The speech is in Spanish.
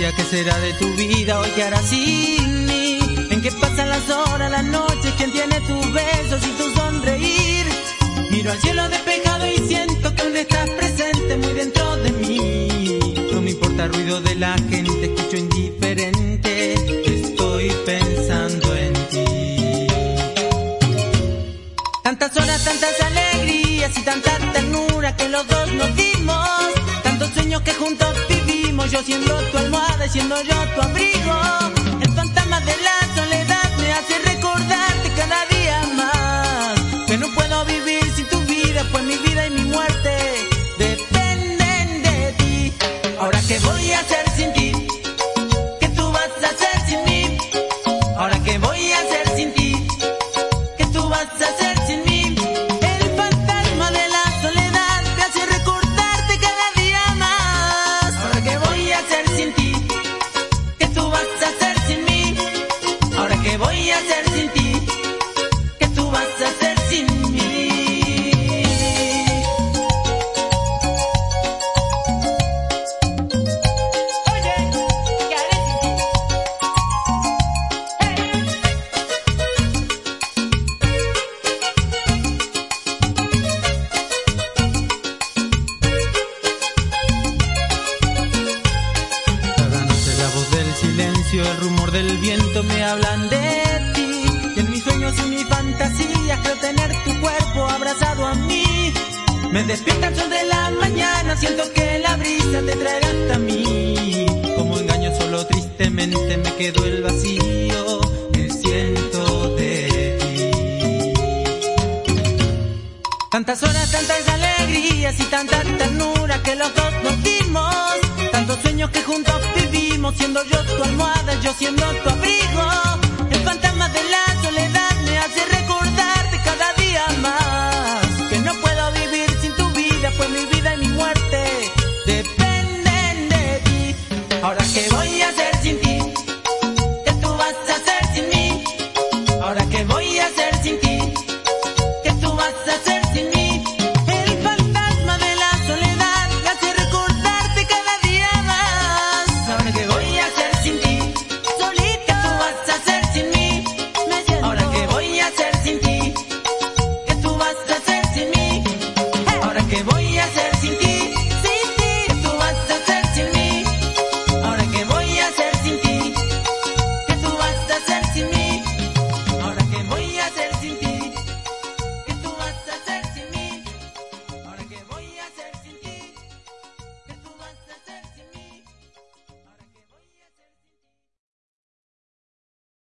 día qué será de tu vida, hoy qué harás sin mí. En qué pasan las horas, las noches, quién tiene tus besos y tu sonreír. Miro al cielo despejado y siento que aún estás presente muy dentro de mí. No me importa el ruido de la gente, escucho indiferente, estoy pensando en ti. Tantas horas, tantas alegrías y tanta ternura que los dos nos dimos. Tantos sueños que juntos vivimos, yo siendo tu almohada y siendo yo tu abrigo. El fantasma de la soledad me hace recordarte cada día más que no puedo vivir sin tu vida, pues mi vida y mi muerte dependen de ti. Ahora qué voy a hacer sin ti, ¿qué tú vas a hacer sin mí? Ahora qué voy a hacer sin ti, ¿qué tú vas a hacer sin mí? El fantasma de la soledad me hace recordarte cada día más. Ahora qué voy a hacer sin ti, ¿qué tú vas a hacer sin mí? Ahora qué voy a hacer sin ti, ¿qué tú vas a hacer sin mí? El rumor del viento me hablan de ti, y en mis sueños y mis fantasías creo tener tu cuerpo abrazado a mí. Me despierta el sol de la mañana, siento que la brisa te traerá hasta mí. Como engaño solo tristemente me quedó el vacío que siento de ti. Tantas horas, tantas alegrías y tanta ternura que los dos nos dimos. Tantos sueños que juntos vivimos, siendo yo tu almohada, yo siendo tu abrigo. El fantasma de la soledad me hace